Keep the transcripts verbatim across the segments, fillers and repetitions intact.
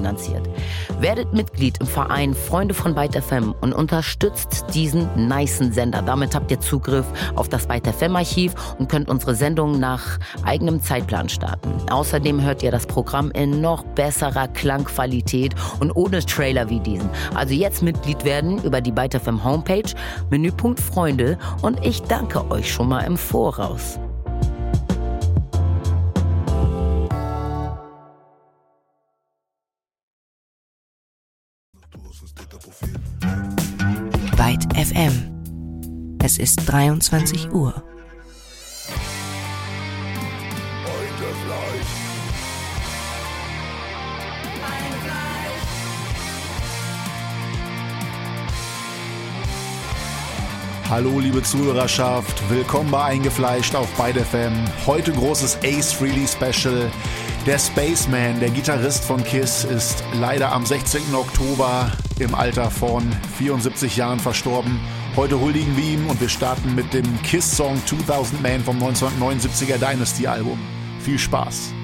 finanziert. Werdet Mitglied im Verein Freunde von Byte F M und unterstützt diesen nicen Sender. Damit habt ihr Zugriff auf das Byte F M-Archiv und könnt unsere Sendungen nach eigenem Zeitplan starten. Außerdem hört ihr das Programm in noch besserer Klangqualität und ohne Trailer wie diesen. Also jetzt Mitglied werden über die Byte F M Homepage, Menüpunkt Freunde, und ich danke euch schon mal im Voraus. Byte F M. Es ist dreiundzwanzig Uhr. Hallo liebe Zuhörerschaft, willkommen bei Eingefleischt auf Byte F M. Heute großes Ace Frehley Special. Der Spaceman, der Gitarrist von Kiss, ist leider am sechzehnten Oktober im Alter von vierundsiebzig Jahren verstorben. Heute huldigen wir ihm und wir starten mit dem Kiss-Song zweitausend Man vom neunzehnhundertneunundsiebziger Dynasty-Album. Viel Spaß!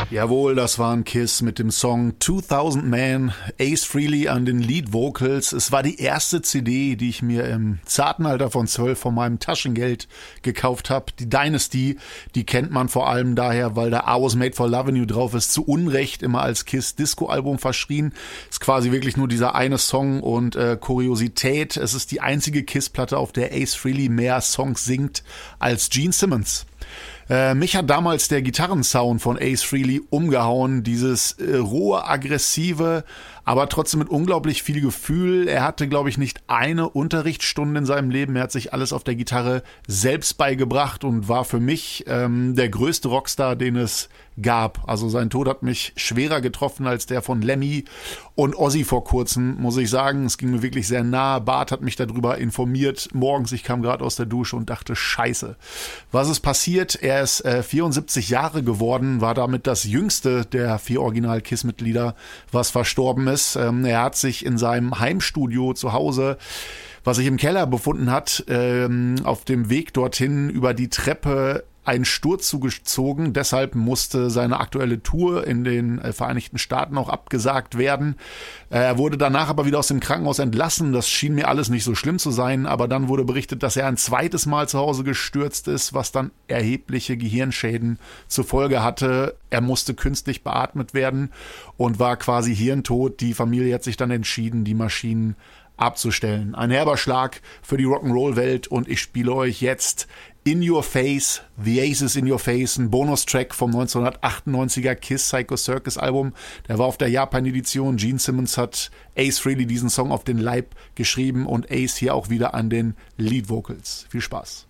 Jawohl, das war ein Kiss mit dem Song zweitausend Man, Ace Frehley an den Lead Vocals. Es war die erste C D, die ich mir im zarten Alter von zwölf von meinem Taschengeld gekauft habe. Die Dynasty, die kennt man vor allem daher, weil da I Was Made for Lovin' You drauf ist, zu Unrecht immer als Kiss-Disco-Album verschrien. Ist quasi wirklich nur dieser eine Song und äh, Kuriosität. Es ist die einzige Kiss-Platte, auf der Ace Frehley mehr Songs singt als Gene Simmons. Äh, mich hat damals der Gitarrensound von Ace Frehley umgehauen, dieses äh, rohe, aggressive, aber trotzdem mit unglaublich viel Gefühl. Er hatte, glaube ich, nicht eine Unterrichtsstunde in seinem Leben. Er hat sich alles auf der Gitarre selbst beigebracht und war für mich ähm, der größte Rockstar, den es gab. Also sein Tod hat mich schwerer getroffen als der von Lemmy und Ozzy vor kurzem, muss ich sagen. Es ging mir wirklich sehr nah. Bart hat mich darüber informiert. Morgens, ich kam gerade aus der Dusche und dachte, scheiße, was ist passiert? Er ist äh, vierundsiebzig Jahre geworden, war damit das jüngste der vier Original-Kiss-Mitglieder, was verstorben ist. Ähm, er hat sich in seinem Heimstudio zu Hause, was sich im Keller befunden hat, ähm, auf dem Weg dorthin über die Treppe einen Sturz zugezogen. Deshalb musste seine aktuelle Tour in den äh, Vereinigten Staaten auch abgesagt werden. Äh, er wurde danach aber wieder aus dem Krankenhaus entlassen. Das schien mir alles nicht so schlimm zu sein. Aber dann wurde berichtet, dass er ein zweites Mal zu Hause gestürzt ist, was dann erhebliche Gehirnschäden zur Folge hatte. Er musste künstlich beatmet werden und war quasi hirntot. Die Familie hat sich dann entschieden, die Maschinen abzustellen. Ein herber Schlag für die Rock'n'Roll-Welt und ich spiele euch jetzt In Your Face, The Aces in Your Face, ein Bonustrack vom neunzehnhundertachtundneunziger Kiss Psycho Circus Album. Der war auf der Japan-Edition. Gene Simmons hat Ace Frehley diesen Song auf den Leib geschrieben und Ace hier auch wieder an den Lead Vocals. Viel Spaß.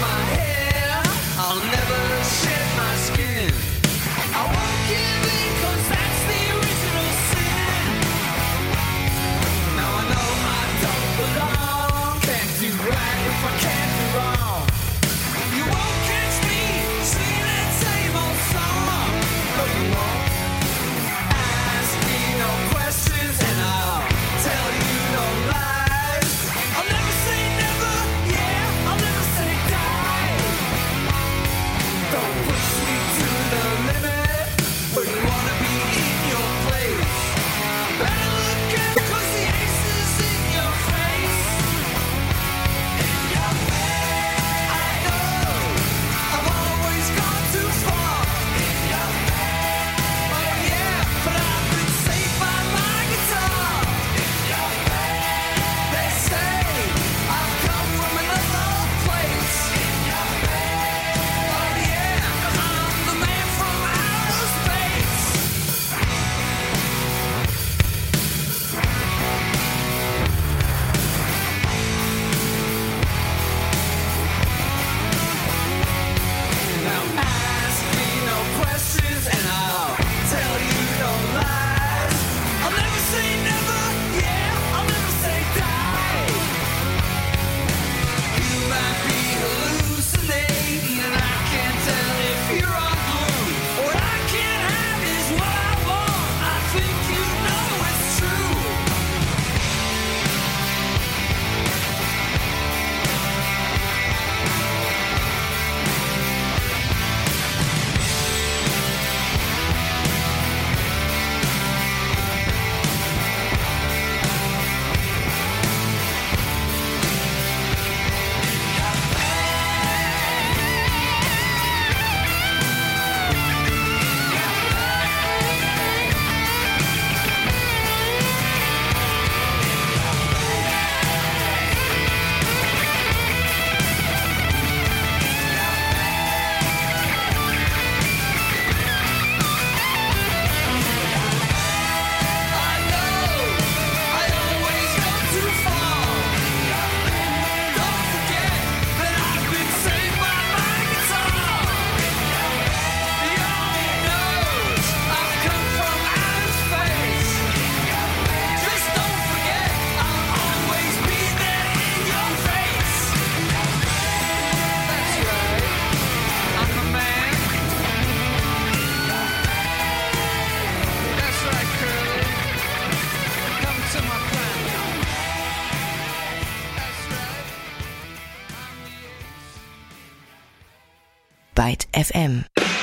I'll never shed my skin. I won't give in. Byte F M.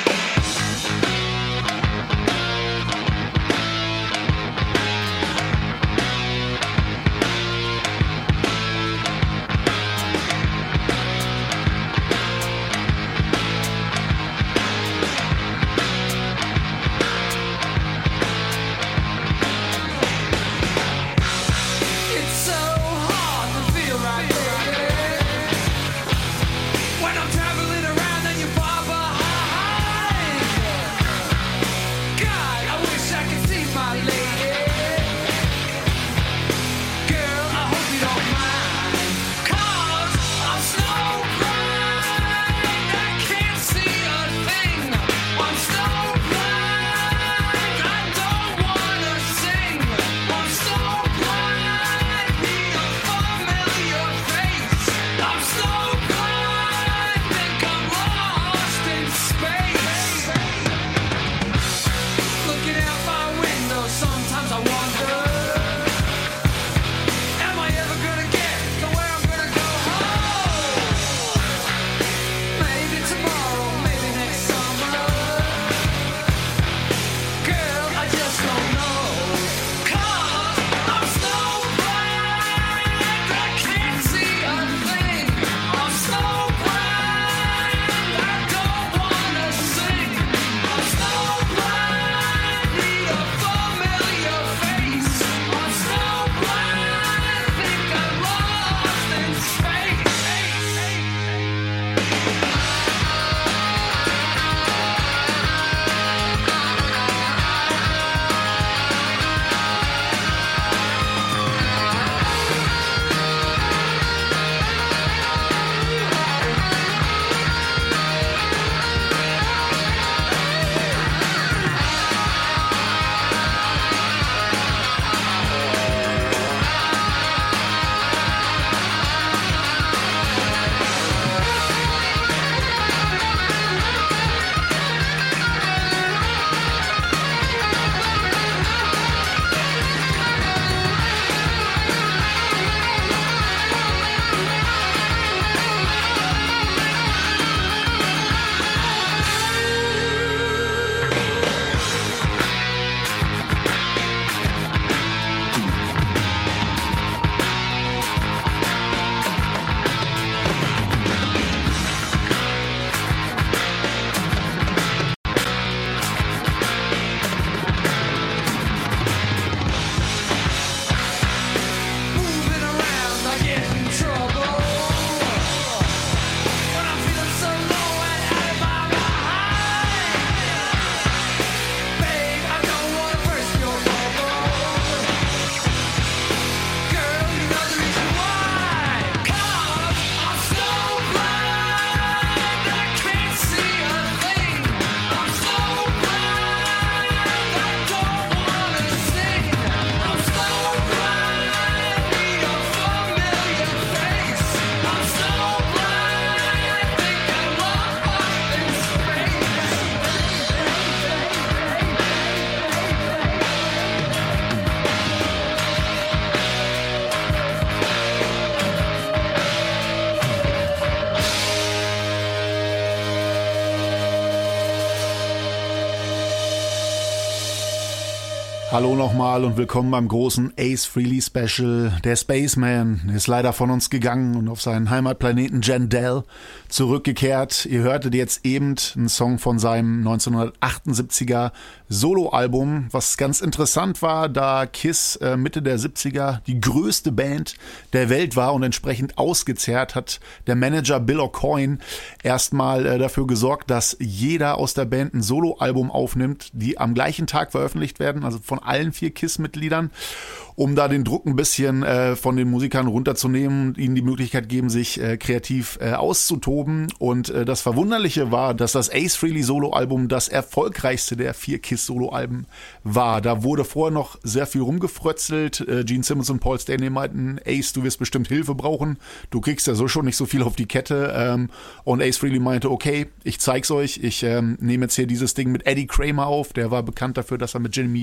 Hallo nochmal und willkommen beim großen Ace Frehley Special. Der Spaceman ist leider von uns gegangen und auf seinen Heimatplaneten Jandal zurückgekehrt. Ihr hörtet jetzt eben einen Song von seinem neunzehnhundertachtundsiebziger Soloalbum, was ganz interessant war, da Kiss äh, Mitte der siebziger die größte Band der Welt war und entsprechend ausgezehrt, hat der Manager Bill Aucoin erstmal äh, dafür gesorgt, dass jeder aus der Band ein Soloalbum aufnimmt, die am gleichen Tag veröffentlicht werden, also von allen vier Kiss-Mitgliedern, um da den Druck ein bisschen äh, von den Musikern runterzunehmen und ihnen die Möglichkeit geben, sich äh, kreativ äh, auszutoben. Und äh, das Verwunderliche war, dass das Ace Frehley Soloalbum das erfolgreichste der vier Kiss-Soloalben war. Da wurde vorher noch sehr viel rumgefrötzelt. Äh, Gene Simmons und Paul Stanley meinten, Ace, du wirst bestimmt Hilfe brauchen. Du kriegst ja so schon nicht so viel auf die Kette. Ähm, und Ace Frehley meinte, okay, ich zeig's euch. Ich ähm, nehme jetzt hier dieses Ding mit Eddie Kramer auf. Der war bekannt dafür, dass er mit Jimi Hendrix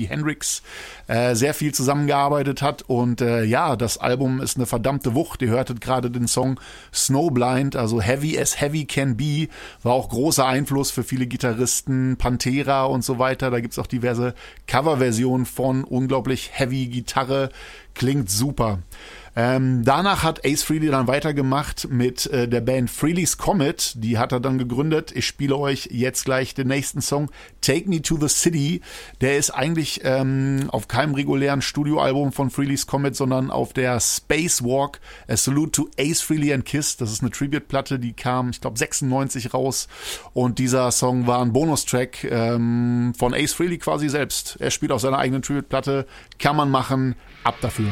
Kiss äh, sehr viel zusammengearbeitet hat und äh, ja, das Album ist eine verdammte Wucht. Ihr hörtet gerade den Song Snowblind, also Heavy as Heavy Can Be, war auch großer Einfluss für viele Gitarristen, Pantera und so weiter. Da gibt's auch diverse Coverversionen von, unglaublich heavy Gitarre, klingt super. Ähm, danach hat Ace Frehley dann weitergemacht mit äh, der Band Frehley's Comet. Die hat er dann gegründet. Ich spiele euch jetzt gleich den nächsten Song, Take Me to the City. Der ist eigentlich ähm, auf keinem regulären Studioalbum von Frehley's Comet, sondern auf der Spacewalk, A Salute to Ace Frehley and Kiss. Das ist eine Tribute-Platte, die kam, ich glaube, sechsundneunzig raus. Und dieser Song war ein Bonustrack ähm, von Ace Frehley quasi selbst. Er spielt auf seiner eigenen Tribute-Platte. Kann man machen. Ab dafür.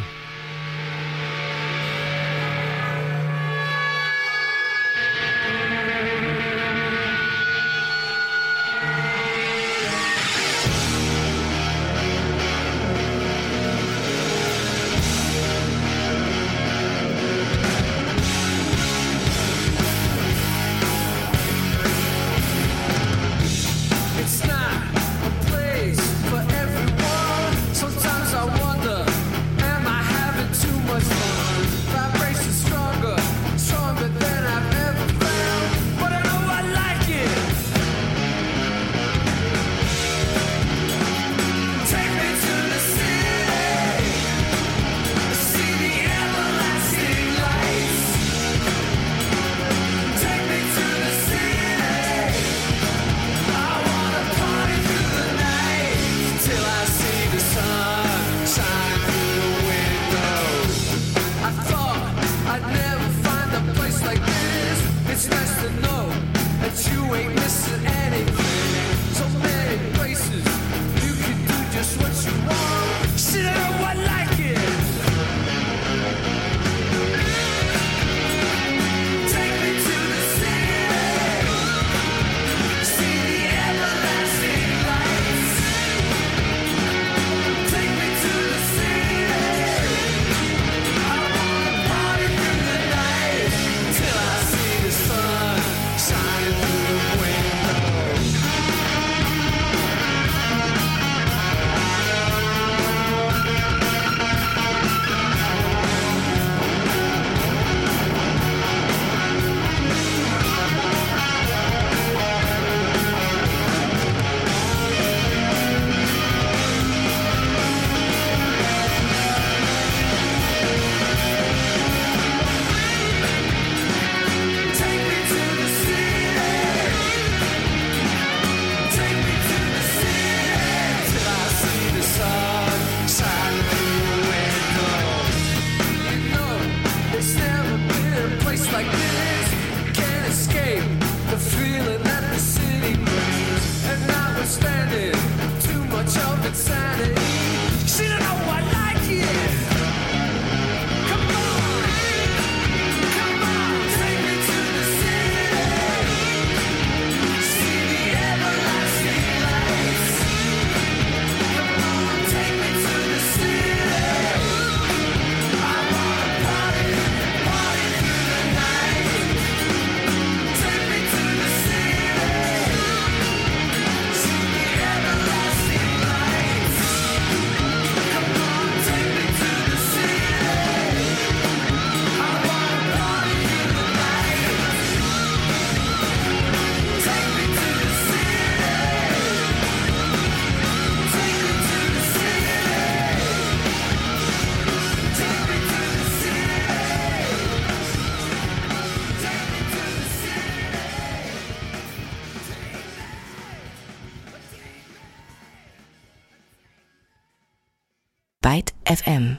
Byte F M.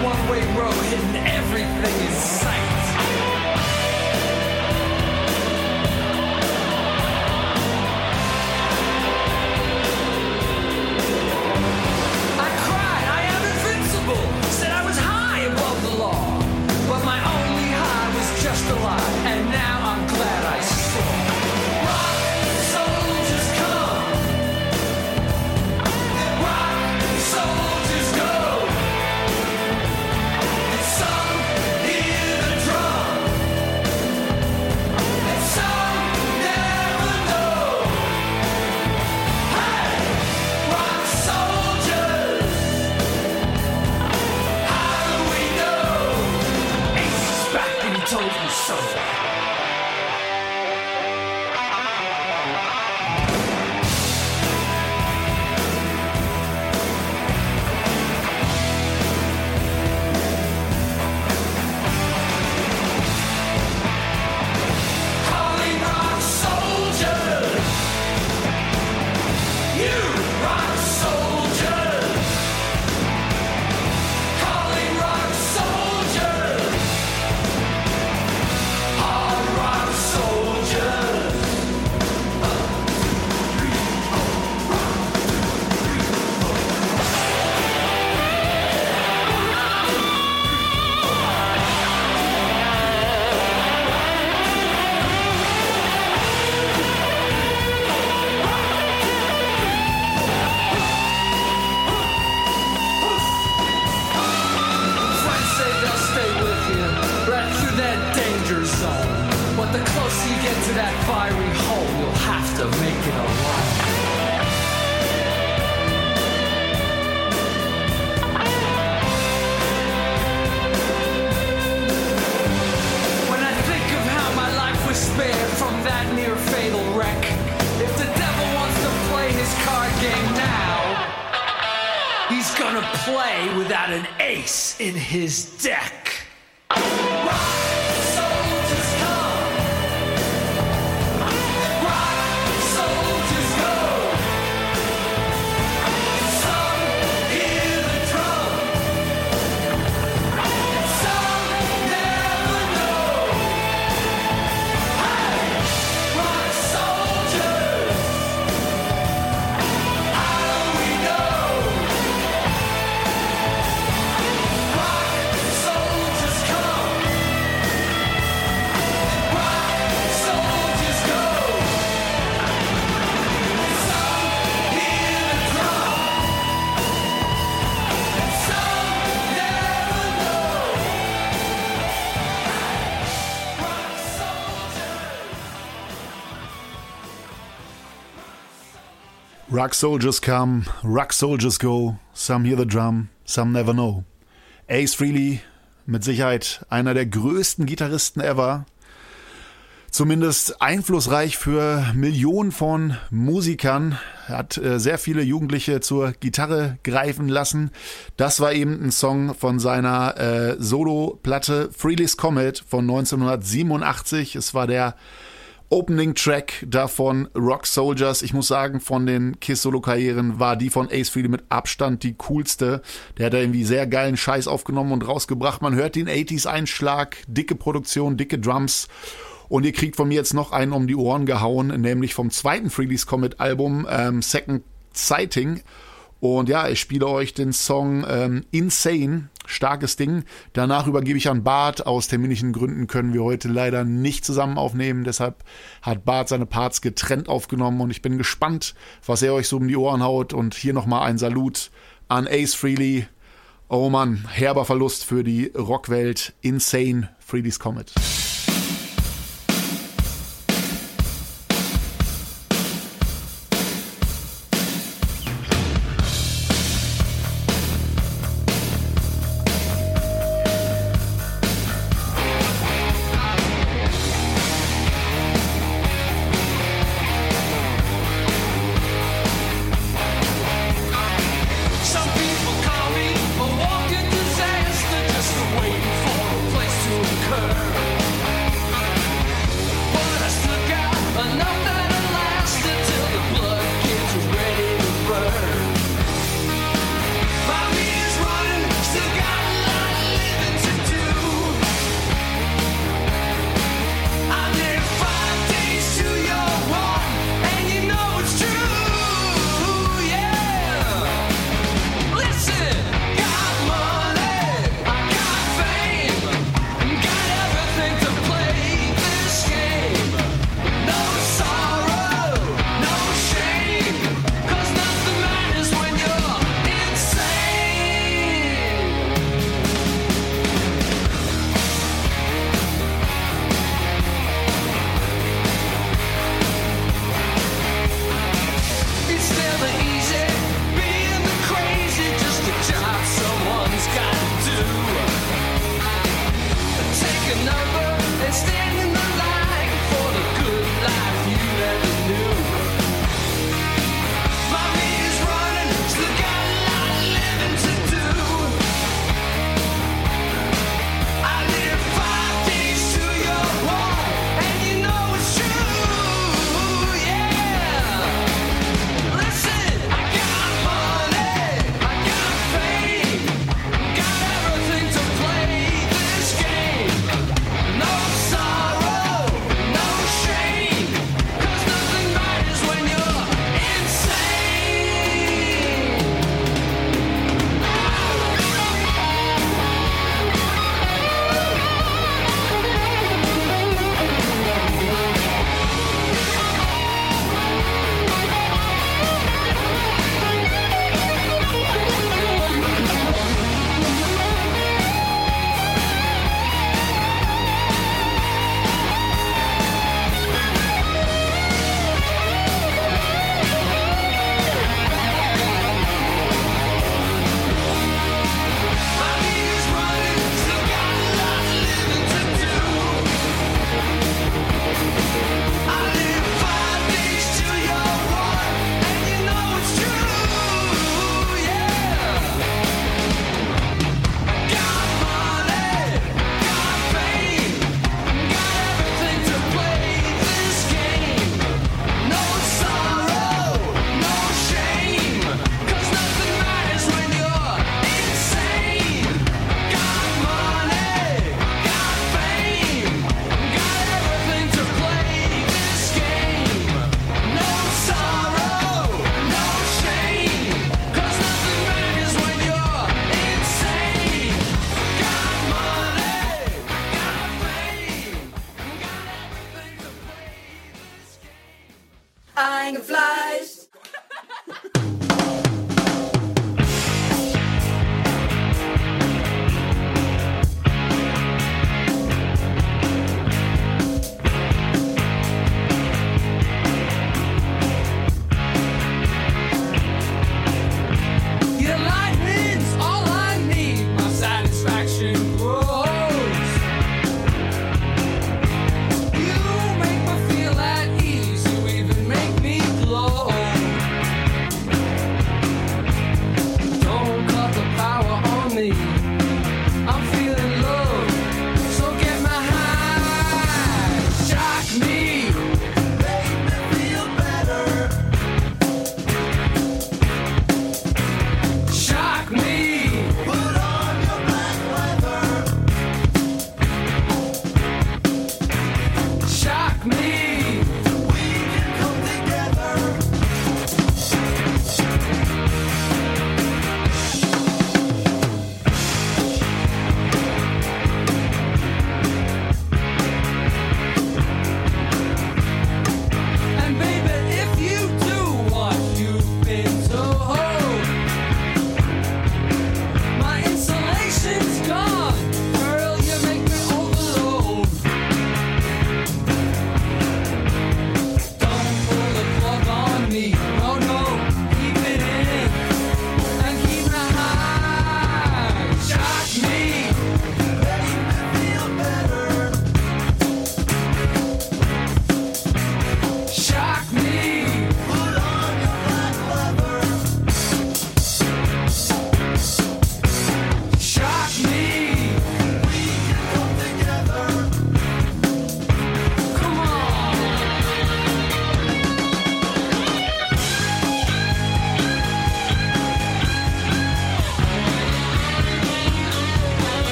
one-way road, hitting everything in sight. I cried, I am invincible, said I was high above the law, but my only high was just a lie, and now I'm glad I saw. Rock soldiers come, rock soldiers go. Some hear the drum, and some never know. Hey, rock soldiers, how do we know? Ace is back and he told me so. Calling rock soldiers, you rock soldiers. Calling rock soldiers, hard rock soldiers. Friends say they'll stay with you right through that danger zone. But the closer you get to that fiery hole, you'll have to make it alone. When I think of how my life was spared from that near fatal wreck, if the devil wants to play his card game now, he's gonna play without an ace in his deck. Rock soldiers come, rock soldiers go. Some hear the drum, and some never know. Hey, rock soldiers, how do we know? Rock soldiers come, rock soldiers go. Some hear the drum, and some never know. Rock soldiers. Rock soldiers come, rock soldiers go, some hear the drum, some never know. Ace Frehley, mit Sicherheit einer der größten Gitarristen ever. Zumindest einflussreich für Millionen von Musikern. Er hat äh, sehr viele Jugendliche zur Gitarre greifen lassen. Das war eben ein Song von seiner äh, Solo-Platte Frehley's Comet von neunzehnhundertsiebenundachtzig. Es war der Opening-Track davon, Rock Soldiers. Ich muss sagen, von den Kiss-Solo-Karrieren war die von Ace Frehley mit Abstand die coolste. Der hat da irgendwie sehr geilen Scheiß aufgenommen und rausgebracht. Man hört den achtziger-Einschlag, dicke Produktion, dicke Drums. Und ihr kriegt von mir jetzt noch einen um die Ohren gehauen, nämlich vom zweiten Frehley's Comet-Album, ähm, Second Sighting. Und ja, ich spiele euch den Song ähm, Insane, starkes Ding. Danach übergebe ich an Bart. Aus terminlichen Gründen können wir heute leider nicht zusammen aufnehmen. Deshalb hat Bart seine Parts getrennt aufgenommen und ich bin gespannt, was er euch so um die Ohren haut. Und hier nochmal ein Salut an Ace Frehley. Oh Mann, herber Verlust für die Rockwelt. Insane, Frehley's Comet. Some people call me a walking disaster, just waiting for a place to occur.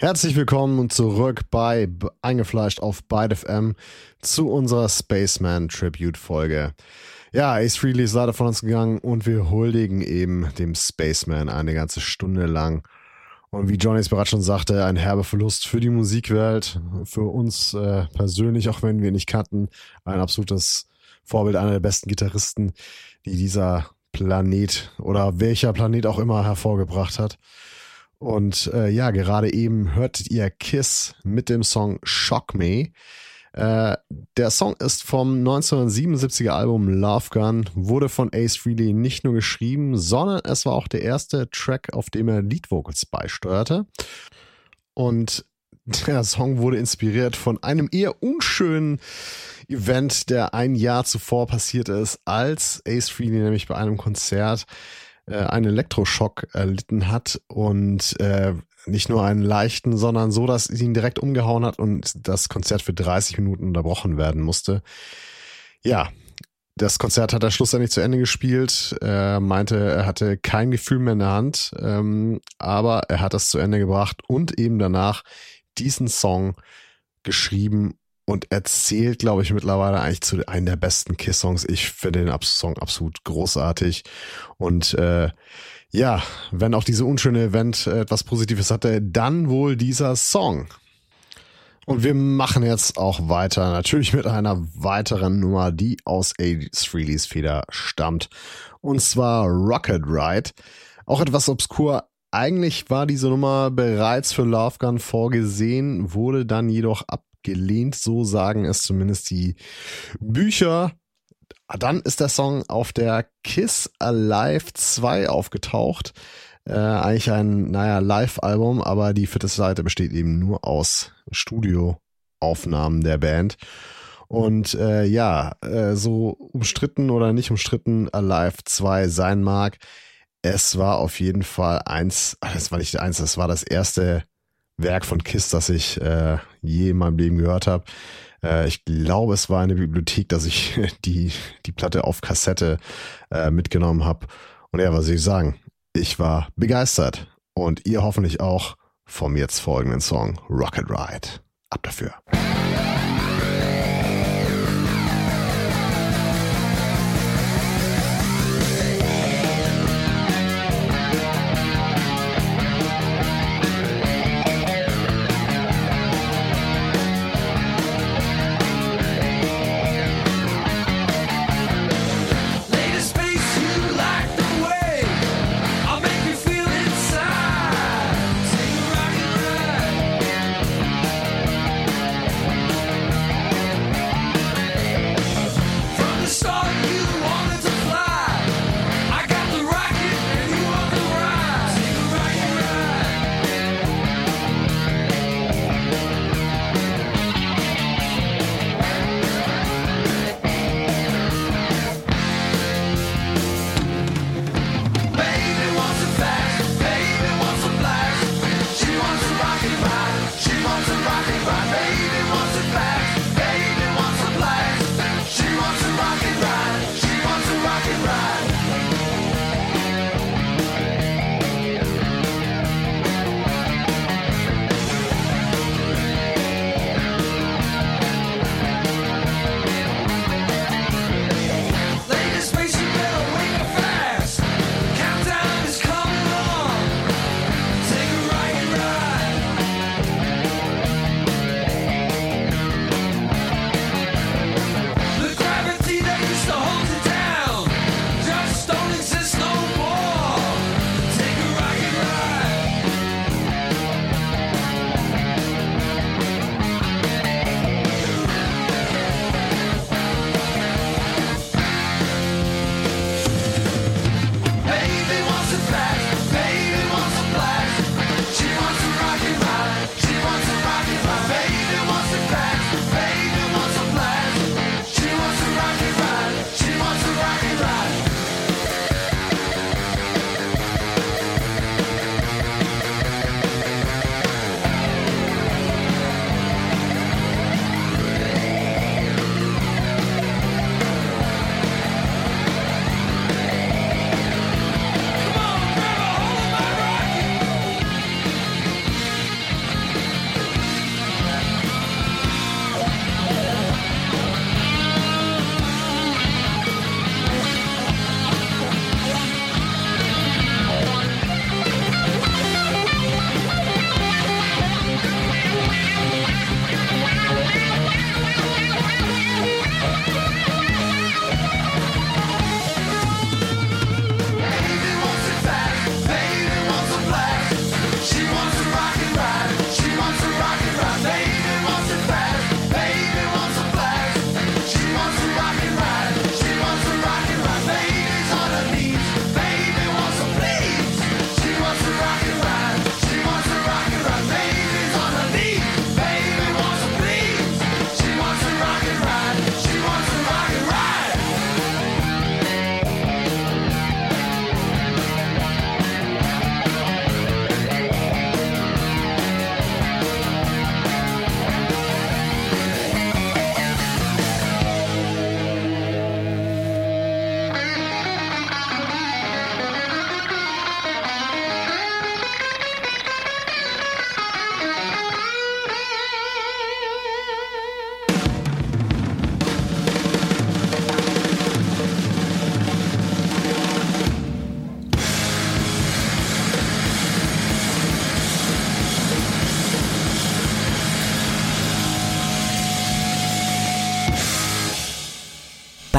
Herzlich willkommen zurück bei Eingefleischt auf Byte F M zu unserer Spaceman Tribute Folge. Ja, Ace Frehley ist leider von uns gegangen und wir huldigen eben dem Spaceman eine ganze Stunde lang. Und wie Johnny es bereits schon sagte, ein herber Verlust für die Musikwelt, für uns äh, persönlich, auch wenn wir ihn nicht kannten, ein absolutes Vorbild, einer der besten Gitarristen, die dieser Planet oder welcher Planet auch immer hervorgebracht hat. Und äh, ja, gerade eben hörtet ihr Kiss mit dem Song Shock Me. Äh, der Song ist vom neunzehnhundertsiebenundsiebziger Album Love Gun, wurde von Ace Frehley nicht nur geschrieben, sondern es war auch der erste Track, auf dem er Lead-Vocals beisteuerte. Und der Song wurde inspiriert von einem eher unschönen Event, der ein Jahr zuvor passiert ist, als Ace Frehley nämlich bei einem Konzert einen Elektroschock erlitten hat und äh, nicht nur einen leichten, sondern so, dass es ihn direkt umgehauen hat und das Konzert für dreißig Minuten unterbrochen werden musste. Ja, das Konzert hat er schlussendlich zu Ende gespielt. Er meinte, er hatte kein Gefühl mehr in der Hand, ähm, aber er hat es zu Ende gebracht und eben danach diesen Song geschrieben und erzählt, glaube ich, mittlerweile eigentlich zu einem der besten Kiss-Songs. Ich finde den Song absolut großartig. Und äh, ja, wenn auch diese unschöne Event etwas Positives hatte, dann wohl dieser Song. Und wir machen jetzt auch weiter, natürlich mit einer weiteren Nummer, die aus Ace Frehleys Feder stammt. Und zwar Rocket Ride. Auch etwas obskur. Eigentlich war diese Nummer bereits für Love Gun vorgesehen, wurde dann jedoch ab gelehnt, so sagen es zumindest die Bücher. Dann ist der Song auf der Kiss Alive zwei aufgetaucht. Äh, eigentlich ein, naja, Live-Album, aber die vierte Seite besteht eben nur aus Studioaufnahmen der Band. Und äh, ja, äh, so umstritten oder nicht umstritten Alive zwei sein mag, es war auf jeden Fall eins, das war nicht eins, das war das erste Werk von Kiss, das ich äh, je in meinem Leben gehört habe. Äh, ich glaube, es war eine Bibliothek, dass ich die die Platte auf Kassette äh, mitgenommen habe. Und ja, was soll ich sagen? Ich war begeistert. Und ihr hoffentlich auch vom jetzt folgenden Song Rocket Ride. Ab dafür. Inside, take a rocket ride.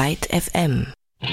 Byte F M.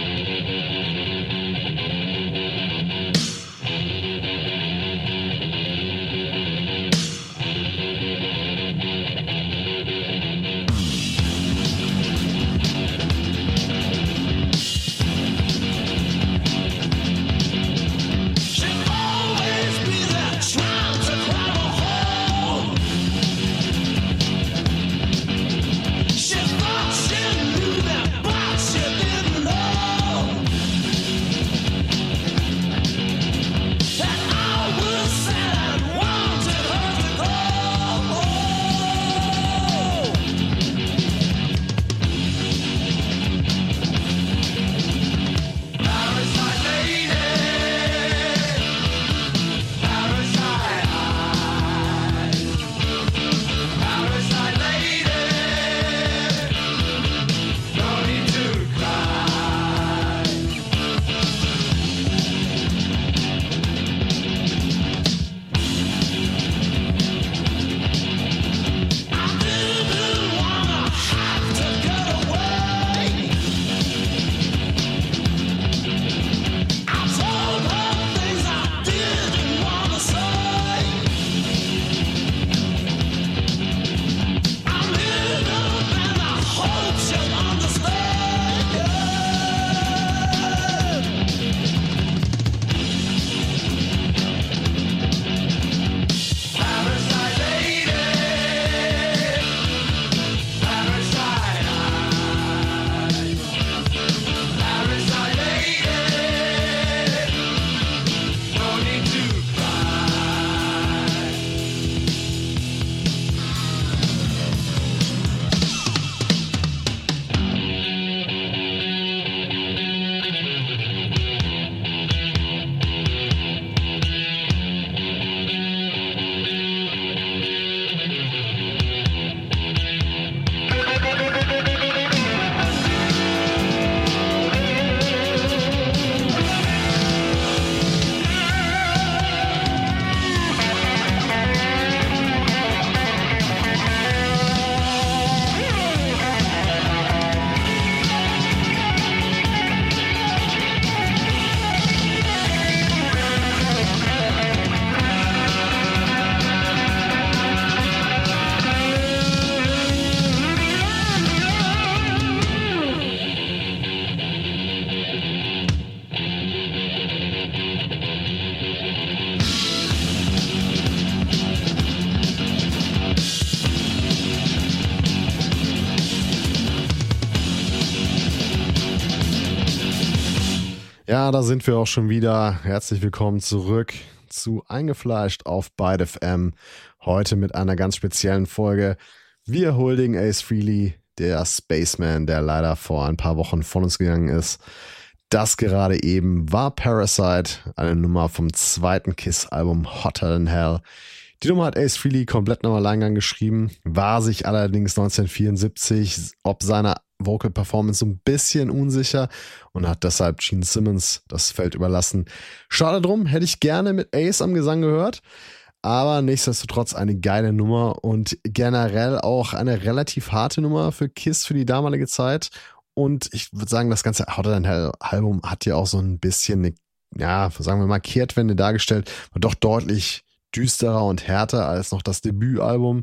Ja, da sind wir auch schon wieder. Herzlich willkommen zurück zu Eingefleischt auf Byte F M. Heute mit einer ganz speziellen Folge. Wir huldigen Ace Frehley, der Spaceman, der leider vor ein paar Wochen von uns gegangen ist. Das gerade eben war Parasite, eine Nummer vom zweiten Kiss-Album Hotter Than Hell. Die Nummer hat Ace Frehley komplett im Alleingang geschrieben, war sich allerdings neunzehnhundertvierundsiebzig ob seiner Vocal Performance so ein bisschen unsicher und hat deshalb Gene Simmons das Feld überlassen. Schade drum, hätte ich gerne mit Ace am Gesang gehört, aber nichtsdestotrotz eine geile Nummer und generell auch eine relativ harte Nummer für Kiss für die damalige Zeit. Und ich würde sagen, das ganze Hotter Than Hell Album hat ja auch so ein bisschen eine, ja, sagen wir mal, Kehrtwende dargestellt, war doch deutlich düsterer und härter als noch das Debütalbum.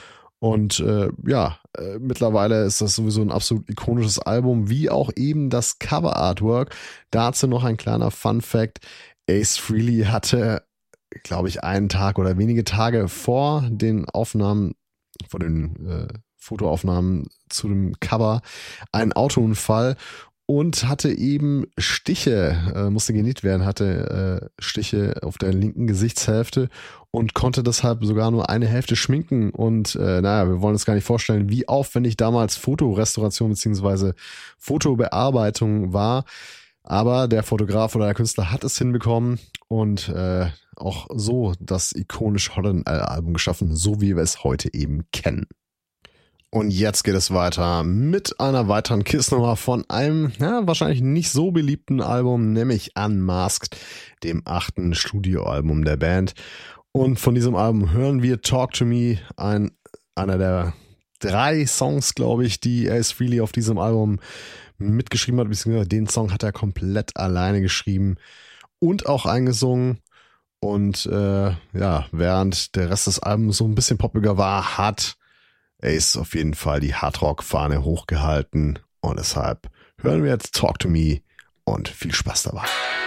Und äh, ja, äh, mittlerweile ist das sowieso ein absolut ikonisches Album, wie auch eben das Cover-Artwork. Dazu noch ein kleiner Fun-Fact. Ace Frehley hatte, glaube ich, einen Tag oder wenige Tage vor den Aufnahmen, vor den äh, Fotoaufnahmen zu dem Cover, einen Autounfall und hatte eben Stiche, äh, musste genäht werden, hatte äh, Stiche auf der linken Gesichtshälfte und konnte deshalb sogar nur eine Hälfte schminken. Und äh, naja, wir wollen uns gar nicht vorstellen, wie aufwendig damals Fotorestauration bzw. Fotobearbeitung war. Aber der Fotograf oder der Künstler hat es hinbekommen und äh, auch so das ikonische Hotter Than Hell Album geschaffen, so wie wir es heute eben kennen. Und jetzt geht es weiter mit einer weiteren Kiss-Nummer von einem, ja, wahrscheinlich nicht so beliebten Album, nämlich Unmasked, dem achten Studioalbum der Band. Und von diesem Album hören wir Talk to Me, ein, einer der drei Songs, glaube ich, die Ace Frehley auf diesem Album mitgeschrieben hat, beziehungsweise den Song hat er komplett alleine geschrieben und auch eingesungen. Und äh, ja, während der Rest des Albums so ein bisschen poppiger war, hat Ace auf jeden Fall die Hardrock-Fahne hochgehalten. Und deshalb hören wir jetzt Talk to Me und viel Spaß dabei.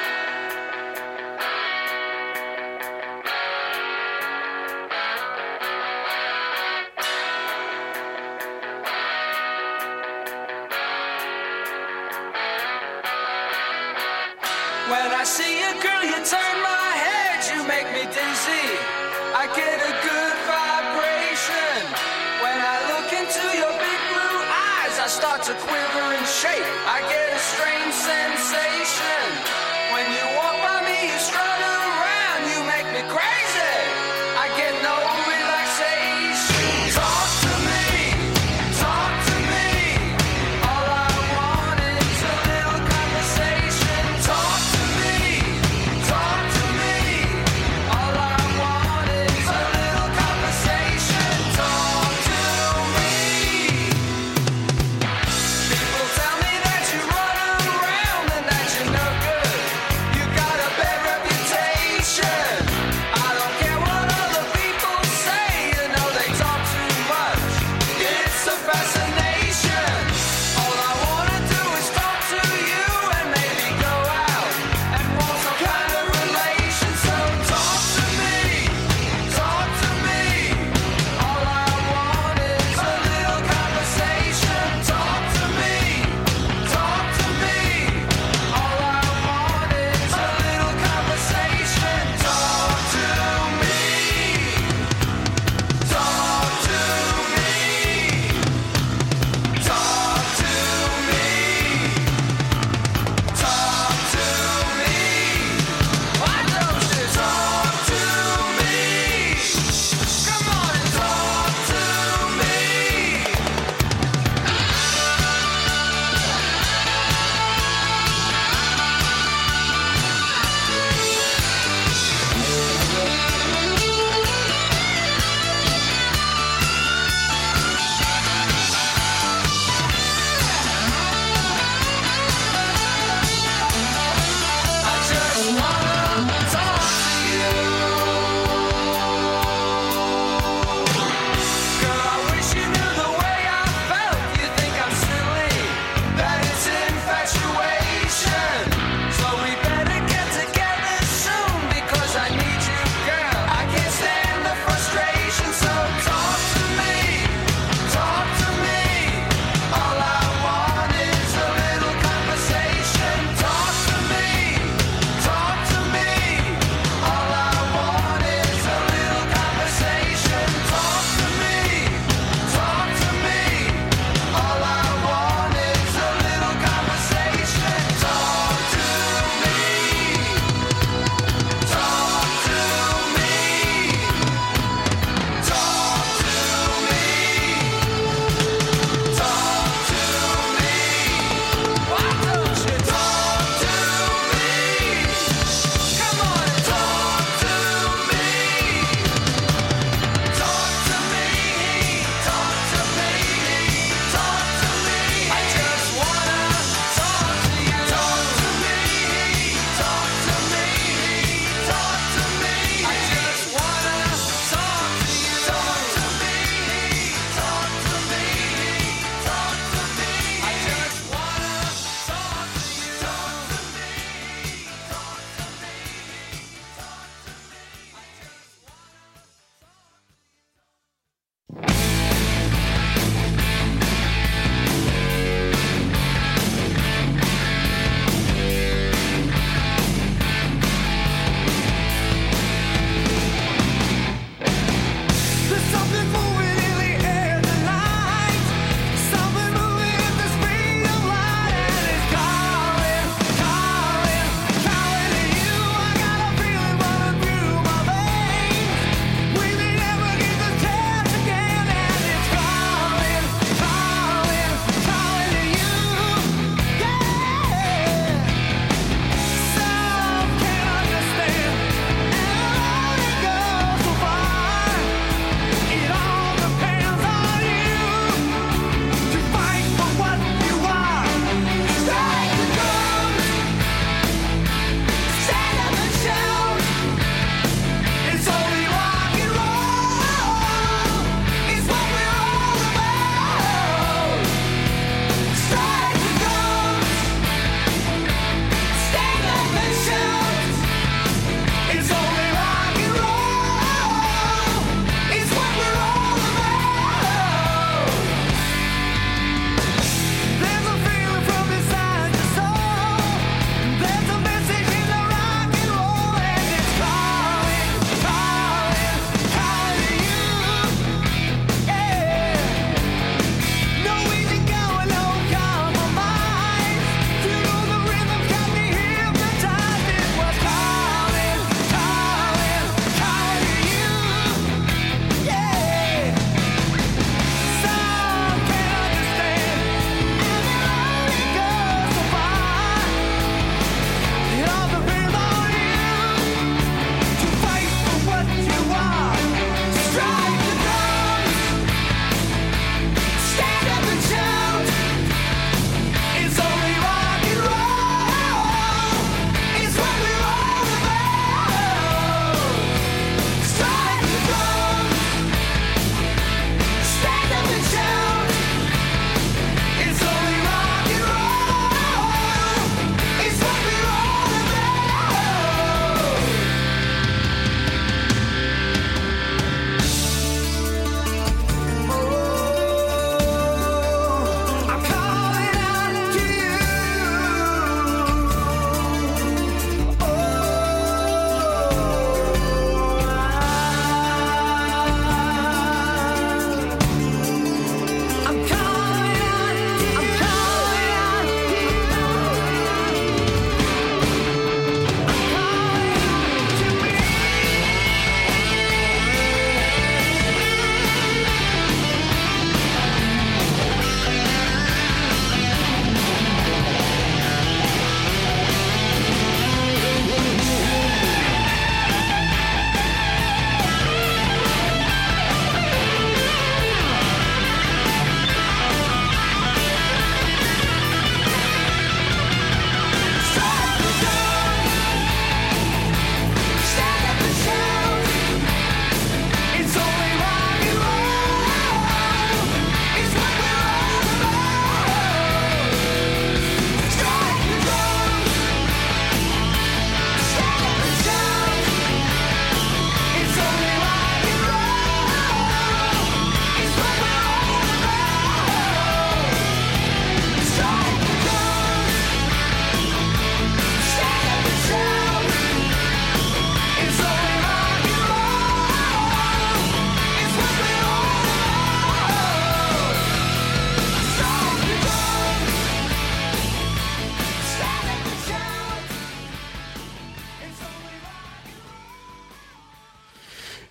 When I see you, girl, you turn my head, you make me dizzy. I get a good vibration. When I look into your big blue eyes, I start to quiver and shake. I get a strange sensation. When you walk by me, you strut around, you make me crazy. I get no relaxation. Talk to me, talk to me. All I want is a little conversation. Talk to me, talk to me. All I want is a little conversation. Talk to me. People tell me that you run around and that you're no good. You got a bad reputation. I don't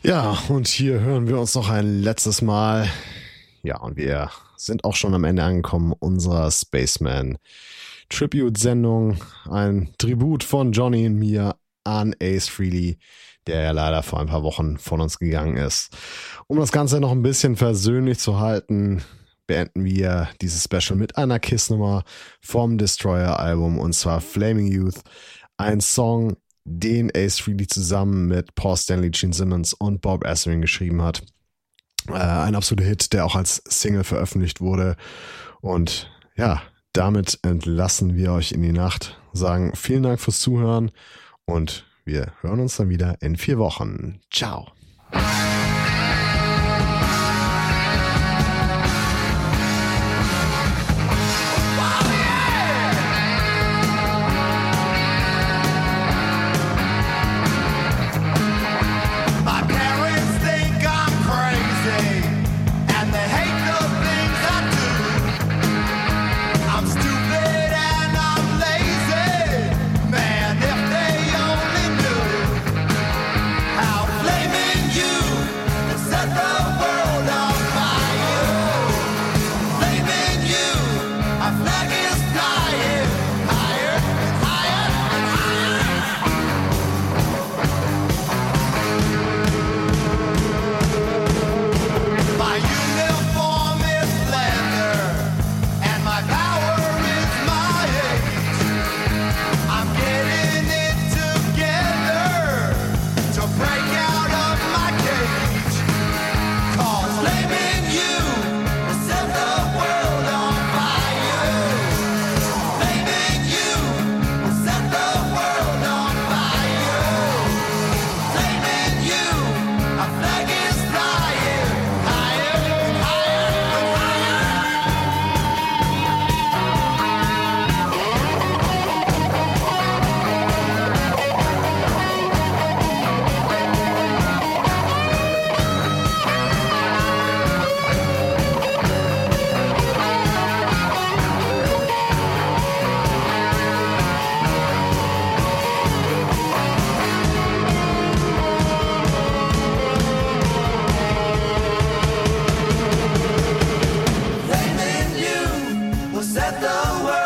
Ja, und hier hören wir uns noch ein letztes Mal. Ja, und wir sind auch schon am Ende angekommen unserer Spaceman Tribute-Sendung. Ein Tribut von Johnny und mir an Ace Frehley, der ja leider vor ein paar Wochen von uns gegangen ist. Um das Ganze noch ein bisschen versöhnlich zu halten, beenden wir dieses Special mit einer Kiss-Nummer vom Destroyer-Album, und zwar Flaming Youth. Ein Song, den Ace Frehley zusammen mit Paul Stanley, Gene Simmons und Bob Ezrin geschrieben hat. Äh, ein absoluter Hit, der auch als Single veröffentlicht wurde. Und ja, damit entlassen wir euch in die Nacht, sagen vielen Dank fürs Zuhören und wir hören uns dann wieder in vier Wochen. Ciao. Set the world